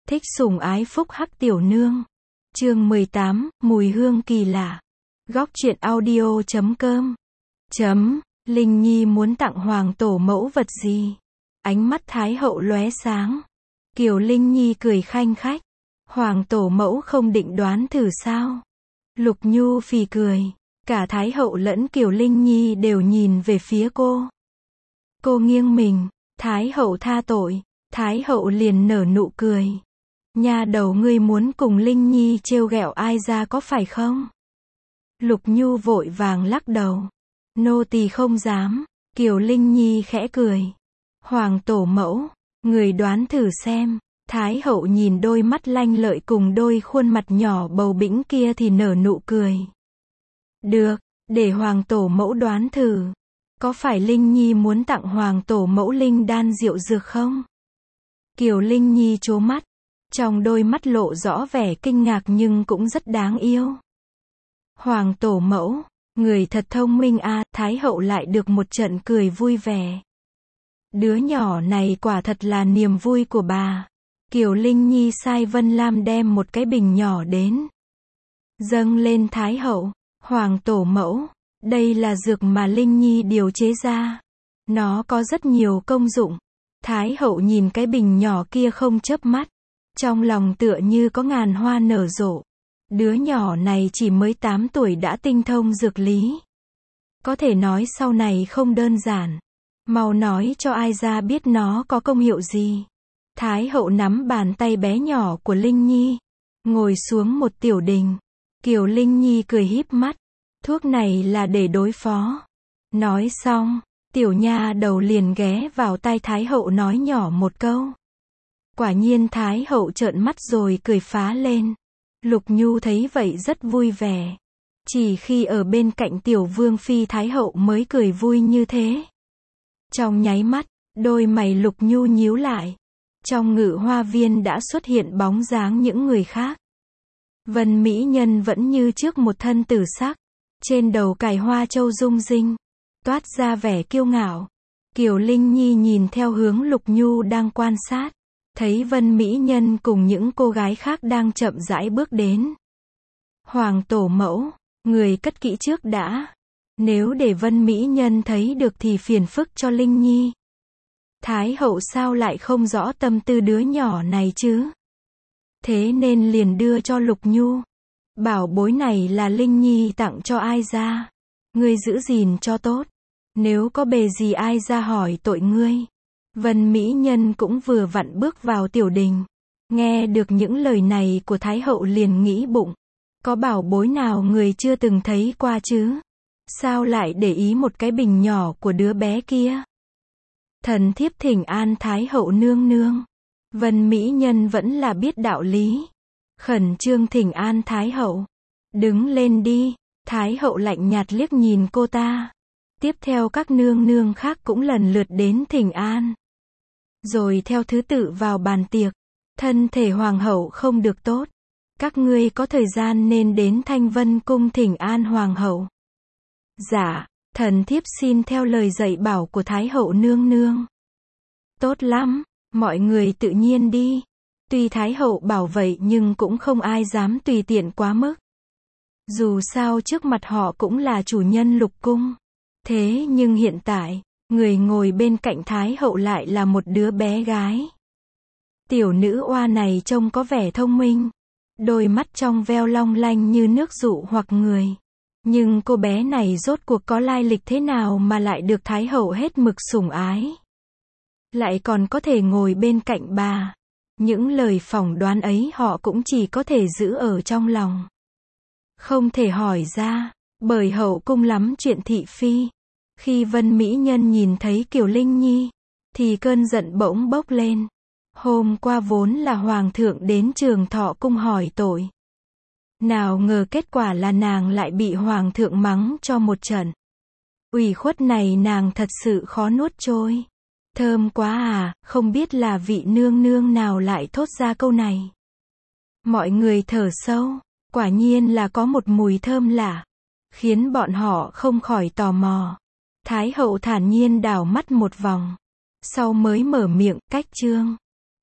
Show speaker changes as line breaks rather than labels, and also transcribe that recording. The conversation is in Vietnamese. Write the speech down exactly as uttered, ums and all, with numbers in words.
Thích sủng ái phúc hắc tiểu nương. Chương mười tám, mùi hương kỳ lạ. Góc truyện audio chấm com. Chấm, Linh Nhi muốn tặng hoàng tổ mẫu vật gì? Ánh mắt Thái hậu lóe sáng. Kiều Linh Nhi cười khanh khách. Hoàng tổ mẫu không định đoán thử sao? Lục Nhu phì cười. Cả Thái hậu lẫn Kiều Linh Nhi đều nhìn về phía cô. Cô nghiêng mình. Thái hậu tha tội. Thái hậu liền nở nụ cười. Nha đầu ngươi muốn cùng Linh Nhi trêu ghẹo ai ra có phải không? Lục Nhu vội vàng lắc đầu. Nô tỳ không dám. Kiều Linh Nhi khẽ cười. Hoàng tổ mẫu, người đoán thử xem. Thái hậu nhìn đôi mắt lanh lợi cùng đôi khuôn mặt nhỏ bầu bĩnh kia thì nở nụ cười. Được, để hoàng tổ mẫu đoán thử. Có phải Linh Nhi muốn tặng hoàng tổ mẫu linh đan rượu dược không? Kiều Linh Nhi trố mắt. Trong đôi mắt lộ rõ vẻ kinh ngạc nhưng cũng rất đáng yêu. Hoàng tổ mẫu, người thật thông minh a. Thái hậu lại được một trận cười vui vẻ. Đứa nhỏ này quả thật là niềm vui của bà. Kiều Linh Nhi sai Vân Lam đem một cái bình nhỏ đến. Dâng lên Thái hậu. Hoàng tổ mẫu, đây là dược mà Linh Nhi điều chế ra. Nó có rất nhiều công dụng. Thái hậu nhìn cái bình nhỏ kia không chớp mắt. Trong lòng tựa như có ngàn hoa nở rộ. Đứa nhỏ này chỉ mới tám tuổi đã tinh thông dược lý. Có thể nói sau này không đơn giản. Mau nói cho ai ra biết nó có công hiệu gì. Thái hậu nắm bàn tay bé nhỏ của Linh Nhi. Ngồi xuống một tiểu đình. Kiều Linh Nhi cười híp mắt. Thuốc này là để đối phó. Nói xong, tiểu nha đầu liền ghé vào tai Thái hậu nói nhỏ một câu. Quả nhiên Thái hậu trợn mắt rồi cười phá lên. Lục Nhu thấy vậy rất vui vẻ. Chỉ khi ở bên cạnh tiểu vương phi Thái hậu mới cười vui như thế. Trong nháy mắt, đôi mày Lục Nhu nhíu lại. Trong ngự hoa viên đã xuất hiện bóng dáng những người khác. Vân mỹ nhân vẫn như trước một thân tử sắc. Trên đầu cài hoa châu rung rinh. Toát ra vẻ kiêu ngạo. Kiều Linh Nhi nhìn theo hướng Lục Nhu đang quan sát. Thấy Vân mỹ nhân cùng những cô gái khác đang chậm rãi bước đến. Hoàng tổ mẫu, người cất kỹ trước đã. Nếu để Vân mỹ nhân thấy được thì phiền phức cho Linh Nhi. Thái hậu sao lại không rõ tâm tư đứa nhỏ này chứ? Thế nên liền đưa cho Lục Nhu. Bảo bối này là Linh Nhi tặng cho ai ra. Ngươi giữ gìn cho tốt. Nếu có bề gì ai ra hỏi tội ngươi. Vân mỹ nhân cũng vừa vặn bước vào tiểu đình. Nghe được những lời này của Thái hậu liền nghĩ bụng. Có bảo bối nào người chưa từng thấy qua chứ? Sao lại để ý một cái bình nhỏ của đứa bé kia? Thần thiếp thỉnh an Thái hậu nương nương. Vân mỹ nhân vẫn là biết đạo lý. Khẩn trương thỉnh an Thái hậu. Đứng lên đi. Thái hậu lạnh nhạt liếc nhìn cô ta. Tiếp theo các nương nương khác cũng lần lượt đến thỉnh an. Rồi theo thứ tự vào bàn tiệc. Thân thể hoàng hậu không được tốt. Các ngươi có thời gian nên đến Thanh Vân cung thỉnh an hoàng hậu. Dạ, thần thiếp xin theo lời dạy bảo của Thái hậu nương nương. Tốt lắm, mọi người tự nhiên đi. Tuy Thái hậu bảo vậy nhưng cũng không ai dám tùy tiện quá mức. Dù sao trước mặt họ cũng là chủ nhân lục cung. Thế nhưng hiện tại, người ngồi bên cạnh Thái hậu lại là một đứa bé gái. Tiểu nữ oa này trông có vẻ thông minh. Đôi mắt trong veo long lanh như nước dụ hoặc người. Nhưng cô bé này rốt cuộc có lai lịch thế nào mà lại được Thái hậu hết mực sủng ái. Lại còn có thể ngồi bên cạnh bà. Những lời phỏng đoán ấy họ cũng chỉ có thể giữ ở trong lòng. Không thể hỏi ra, bởi hậu cung lắm chuyện thị phi. Khi Vân mỹ nhân nhìn thấy Kiều Linh Nhi, thì cơn giận bỗng bốc lên. Hôm qua vốn là hoàng thượng đến Trường Thọ cung hỏi tội. Nào ngờ kết quả là nàng lại bị hoàng thượng mắng cho một trận. Ủy khuất này nàng thật sự khó nuốt trôi. Thơm quá à, không biết là vị nương nương nào lại thốt ra câu này. Mọi người thở sâu, quả nhiên là có một mùi thơm lạ, khiến bọn họ không khỏi tò mò. Thái hậu thản nhiên đảo mắt một vòng, sau mới mở miệng, cách chương.